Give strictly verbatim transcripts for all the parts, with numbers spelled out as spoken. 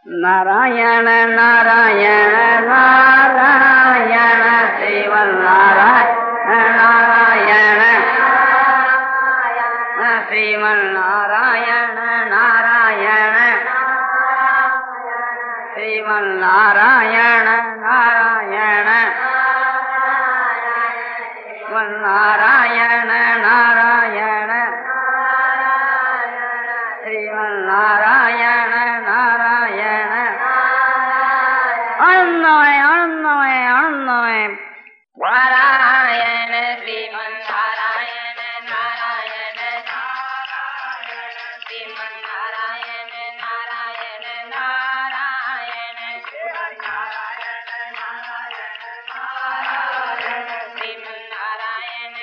नारायण नारायण नारायण श्रीमन्नारायण नारायण श्रीमन्नारायण नारायण श्रीमन्नारायण नारायण नारायण नारायण श्रीमन्नारायण नारायण अन्नमय अन्नमय अन्नमय नारायण श्रीमन्नारायण नारायण श्रीमन्नारायण नारायण नारायण श्रीमन्नारायण नारायण नारायण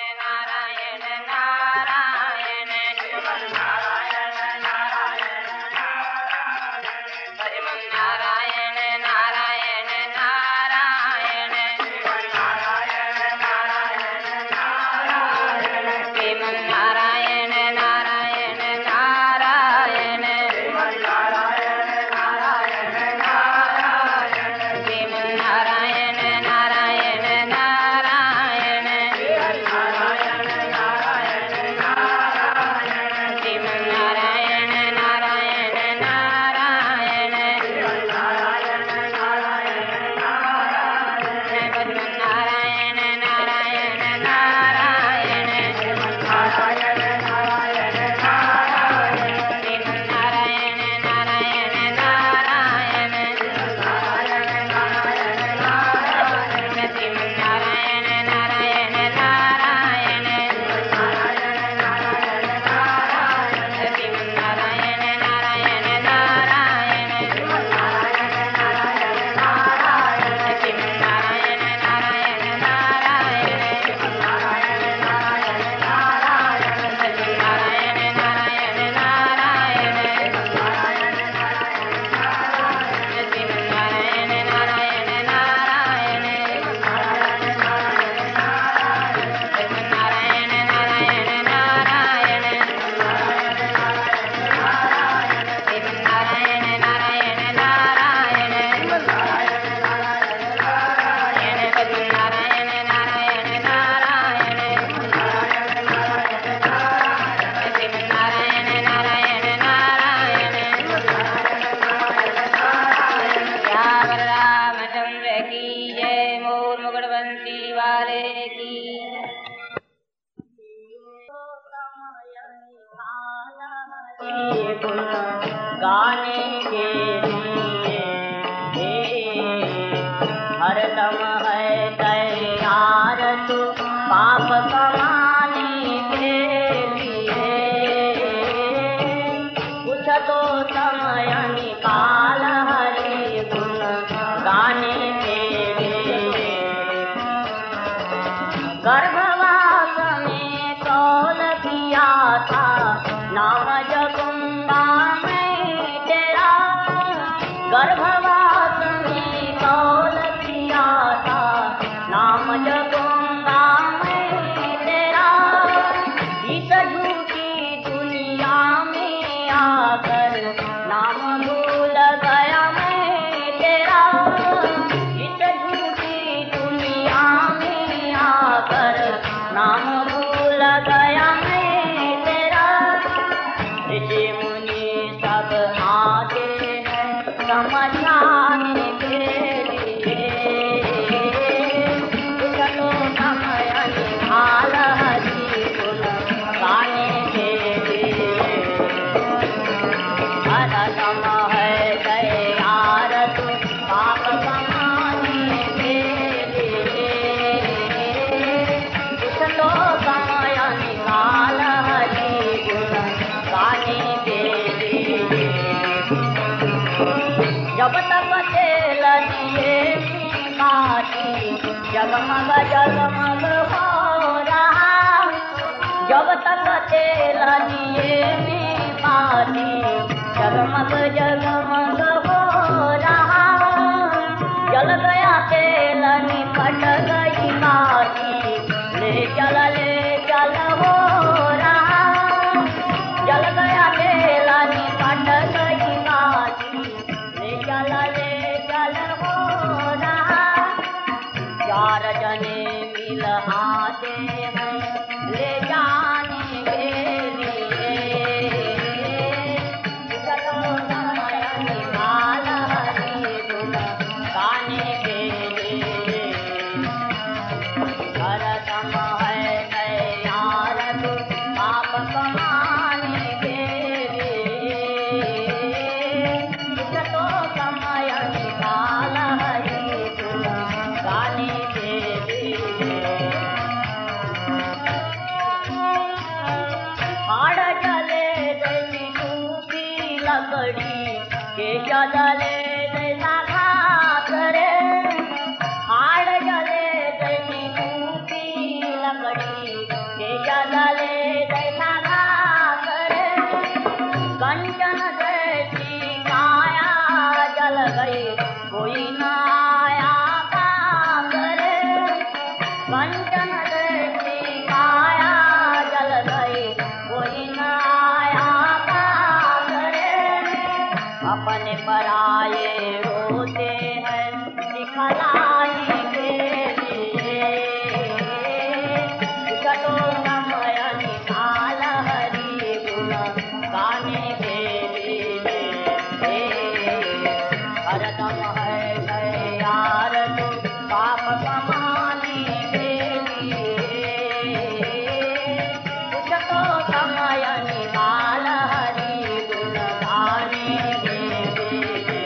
गाने के लिए हरदम है तैयार तू पाप कमाने के लिए, कुछ तो समय निकाल हरि गुण गाने के लिए। गर्भवास में कौल किया था नाम जगूंगा मैं तेरा, गर्भवास में कौल किया था नाम जगूंगा मैं तेरा। इस झूठी दुनिया में आकर नाम भूल गया मैं तेरा, इस झूठी दुनिया में आकर नाम भूल गया मैं तेरा। ऋषि मुनि सब आते हैं समझाने के लिए, चलो समय निकाल हरि गुण गाने के लिए। हरदम है तैयार तू पाप कमाने के लिए, चलो समय निकाल हरि गुण गाने के लिए। जब तक तेल दिए बाती जगमग जगमग हो रहा, जब तक तेल दिए बाती जगमग जगमग हो रहा। जल गया तेल निपट गई बाती, ले चल ले चल हो रहा। जल गया तेल निपट गई बाती, ले चल लकड़ी के जले जैसा घास रे, हाड़ जले जैसी सूखी लकड़ी के जले जैसा घास रे, कंचन जैसी काया जल गई कोई ना आया पास रे, कंचन जैसी काया जल गई कोई ना आया पास रे, अपने पराये होते हैं दिखलाने के लिए, चलो समय निकाल हरि गुण गाने के लिए, हरदम है तैयार तो पाप कमाने के लिए, चलो समय निकाल हरि गुण गाने के लिए।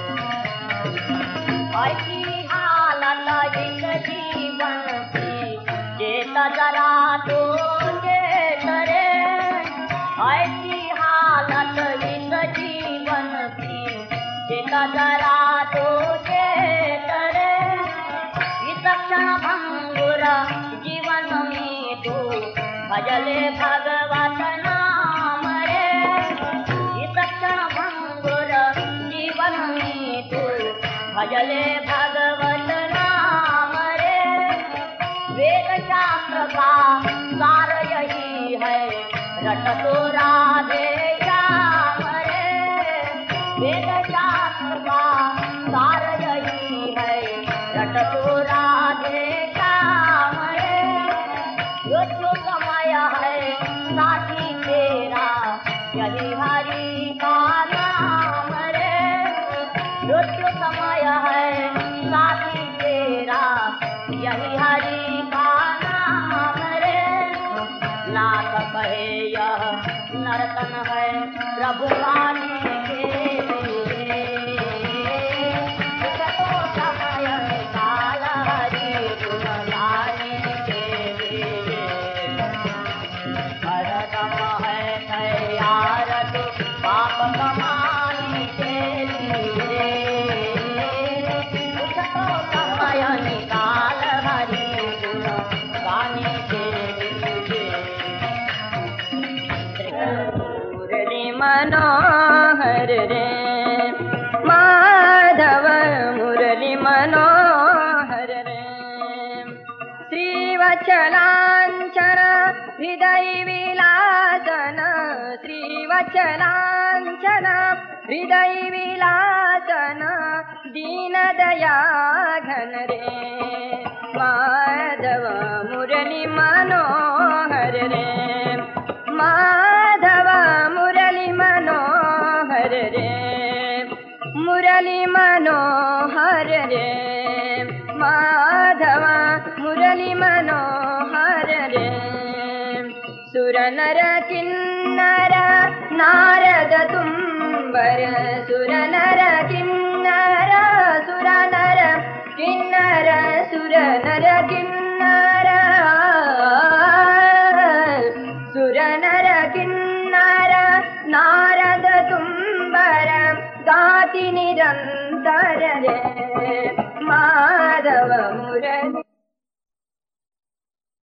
ऐसी हालत इस जीवन की चेत जरा तो चेत रे, ऐसी हालत इस जीवन की चेत जरा तो चेत रे, इस क्षण भंगुर जीवन में तू भजले भगवत नाम रे, इस क्षण भंगुर जीवन में तू भजले भगवत नाम रे, वेद शास्त्र का सार यही है रट तो राधे श्याम रे, वेद शास्त्र का सार यही है रट तो राधे श्याम रे, जो जो समय है साथी तेरा यही हरि का नाम रे, जो जो समय है साथी तेरा यही हरि का नाम रे, नाथ कहे यह नर्तन है प्रभु गाने के लिए, चलो समय निकाल हरि गुण गाने के लिए, हरदम है तैयार तो पाप कमाने के लिए, चलो समय निकाल हरि गुण गाने के लिए। मुरली मनोहर रे माधव मुरली मनोहर रे, श्रीवत्सलांचन हृदय विलासन, श्रीवत्सलांचन हृदय विलासन, दीन दया घन रे, माधव मुरली मनोहर रे, माधव मुरली मनोहर रे, मुरली मनोहर रे, माधव मुरली मनोहर रे, सुर नर किन्नर नारद तुम्बर, सुर नर किन्नर सुर नर किन्नर सुर नर किन्नर, सुर नर किन्नर नारद तुम्बर, गाति निरंतर रे, माधव मुरली